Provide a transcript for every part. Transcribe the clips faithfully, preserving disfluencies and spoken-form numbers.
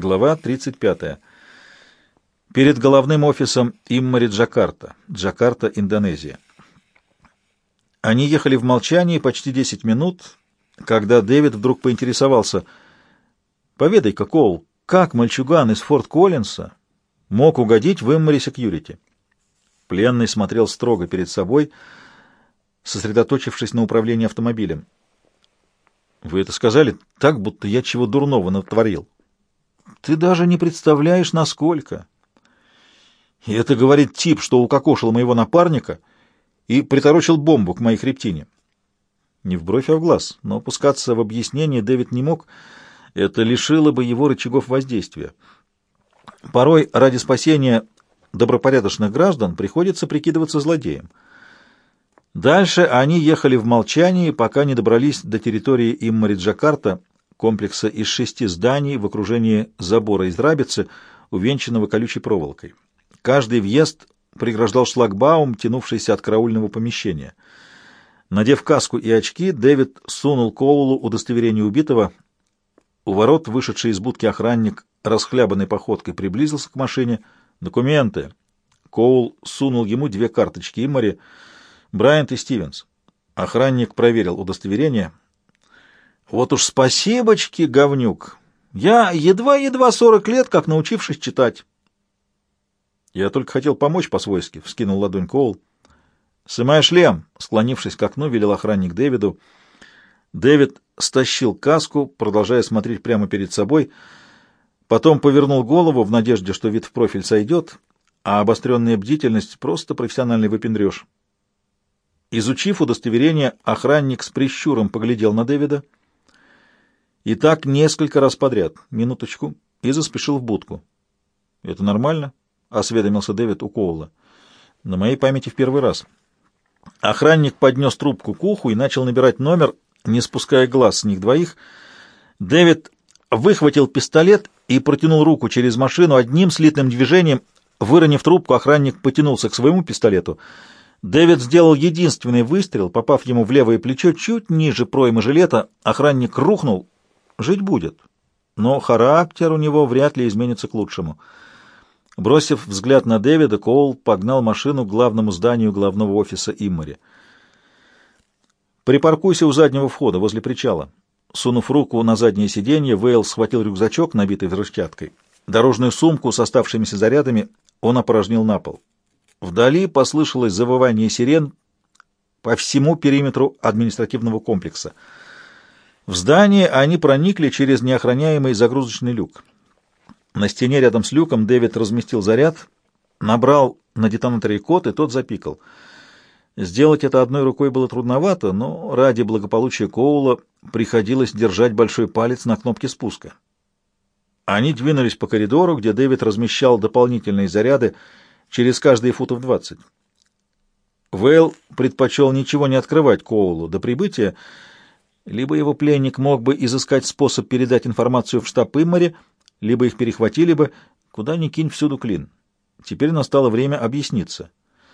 Глава тридцать пятая. Перед головным офисом Иммари Джакарта, Джакарта, Индонезия. Они ехали в молчании почти десять минут, когда Дэвид вдруг поинтересовался: «Поведай-ка, Коул, как мальчуган из Форт Коллинса мог угодить в Иммари Секьюрити?» Пленный смотрел строго перед собой, сосредоточившись на управлении автомобилем. «Вы это сказали так, будто я чего дурного натворил. Ты даже не представляешь, насколько. И это говорит тип, что укокошил моего напарника и приторочил бомбу к моей хребтине». Не в бровь, а в глаз, но опускаться в объяснение Дэвид не мог. Это лишило бы его рычагов воздействия. Порой ради спасения добропорядочных граждан приходится прикидываться злодеем. Дальше они ехали в молчании, пока не добрались до территории Иммари Джакарта, комплекса из шести зданий в окружении забора из рабицы, увенчанного колючей проволокой. Каждый въезд преграждал шлагбаум, тянувшийся от караульного помещения. Надев каску и очки, Дэвид сунул Коулу удостоверение убитого. У ворот вышедший из будки охранник расхлябанной походкой приблизился к машине. «Документы». Коул сунул ему две карточки Иммари. «Брайант и Стивенс». Охранник проверил удостоверение. «Вот уж спасибочки, говнюк. Я едва-едва сорок лет, как научившись читать». «Я только хотел помочь по-свойски», — вскинул ладонь Коул. «Сымай шлем», — склонившись к окну, велел охранник Дэвиду. Дэвид стащил каску, продолжая смотреть прямо перед собой, потом повернул голову в надежде, что вид в профиль сойдет, а обостренная бдительность — просто профессиональный выпендрёж. Изучив удостоверение, охранник с прищуром поглядел на Дэвида и так несколько раз подряд, минуточку, и заспешил в будку. «Это нормально?» — осведомился Дэвид у Коула. «На моей памяти в первый раз». Охранник поднес трубку к уху и начал набирать номер, не спуская глаз с них двоих. Дэвид выхватил пистолет и протянул руку через машину. Одним слитным движением, выронив трубку, охранник потянулся к своему пистолету. Дэвид сделал единственный выстрел, попав ему в левое плечо чуть ниже проймы жилета. Охранник рухнул. Жить будет, но характер у него вряд ли изменится к лучшему. Бросив взгляд на Дэвида, Коул погнал машину к главному зданию главного офиса Иммари. «Припаркуйся у заднего входа, возле причала». Сунув руку на заднее сиденье, Вейл схватил рюкзачок, набитый взрывчаткой. Дорожную сумку с оставшимися зарядами он опорожнил на пол. Вдали послышалось завывание сирен по всему периметру административного комплекса. В здание они проникли через неохраняемый загрузочный люк. На стене рядом с люком Дэвид разместил заряд, набрал на детонаторе код, и тот запикал. Сделать это одной рукой было трудновато, но ради благополучия Коула приходилось держать большой палец на кнопке спуска. Они двинулись по коридору, где Дэвид размещал дополнительные заряды через каждые футов двадцать. Вейл предпочел ничего не открывать Коулу до прибытия, либо его пленник мог бы изыскать способ передать информацию в штаб Иммари, либо их перехватили бы. Куда ни кинь, всюду клин. Теперь настало время объясниться.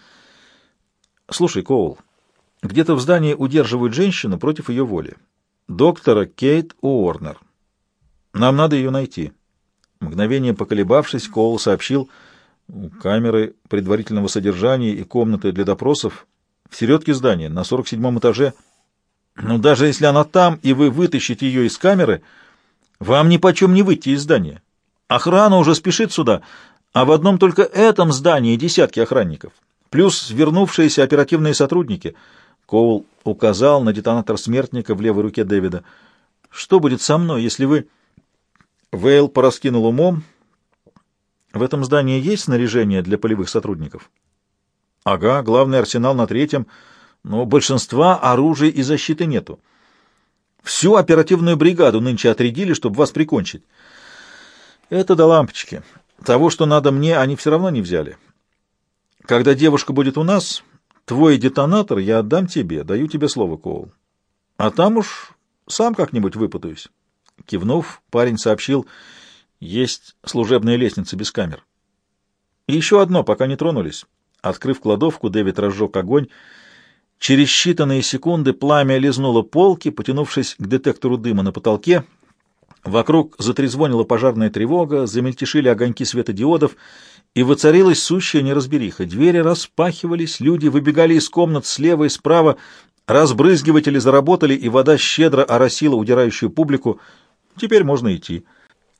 «Слушай, Коул, где-то в здании удерживают женщину против ее воли. Доктора Кейт Уорнер. Нам надо ее найти». Мгновение поколебавшись, Коул сообщил: «Камеры предварительного содержания и комнаты для допросов в середке здания, на сорок седьмом этаже. Но даже если она там, и вы вытащите ее из камеры, вам нипочем не выйти из здания. Охрана уже спешит сюда, а в одном только этом здании десятки охранников, плюс вернувшиеся оперативные сотрудники». Коул указал на детонатор смертника в левой руке Дэвида. «Что будет со мной, если вы...» Вейл пораскинул умом. «В этом здании есть снаряжение для полевых сотрудников?» «Ага, главный арсенал на третьем, но большинства оружия и защиты нету. Всю оперативную бригаду нынче отрядили, чтобы вас прикончить». «Это до лампочки. Того, что надо мне, они все равно не взяли. Когда девушка будет у нас, твой детонатор я отдам тебе, даю тебе слово, Коул. А там уж сам как-нибудь выпутаюсь». Кивнув, парень сообщил: «Есть служебная лестница без камер». «И еще одно, пока не тронулись». Открыв кладовку, Дэвид разжег огонь. Через считанные секунды пламя лизнуло полки, потянувшись к детектору дыма на потолке. Вокруг затрезвонила пожарная тревога, замельтешили огоньки светодиодов, и воцарилась сущая неразбериха. Двери распахивались, люди выбегали из комнат слева и справа, разбрызгиватели заработали, и вода щедро оросила удирающую публику. Теперь можно идти.